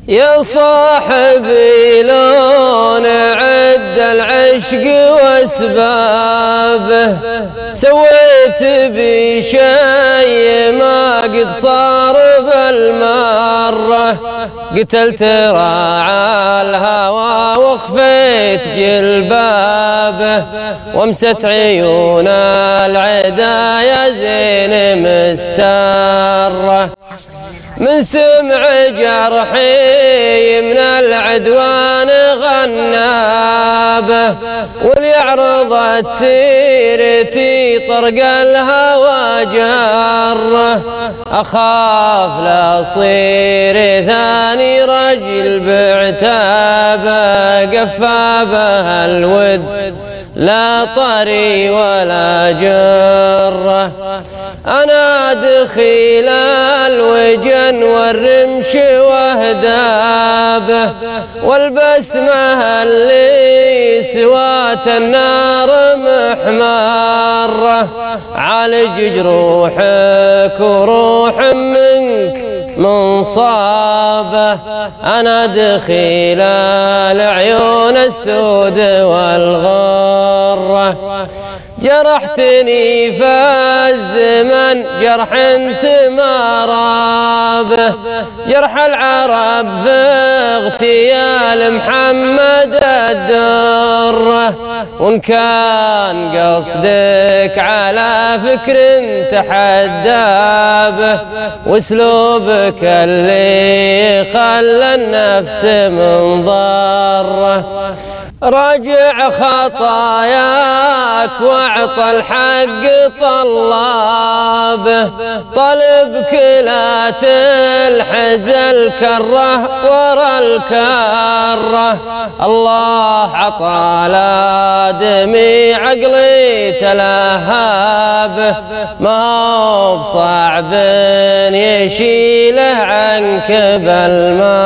يا صاحبي لو نعد العشق واسبابه سويت بي شيء ما قد صار بالمرة، قتلت راعى الهوى وخفيت جلبابه وامست عيون العدا يا زين مستره. من سمع جرحي من العدوان غنابه وليعرضت سيرتي طرق الهوى جره، أخاف لا صير ثاني رجل بعتابه قفابه الود لا طري ولا جره. أنا دخيل الوجن والرمش واهدابه والبسمة اللي سوات النار محمرة، عالج جروحك وروح منك منصابه. أنا دخيل العيون السود والغرة، جرحتني فالزمن جرح انت ما رابه، جرح العرب في اغتيال محمد الدره. وان كان قصدك على فكر تحدابه واسلوبك اللي خلى النفس من ضره، راجع خطاياك واعطى الحق طلابه، طلبك لا تلحز الكره ورا الكره. الله عطى لادمي عقلي تلهابه، ما هو بصعب يشيله عنك بالماء.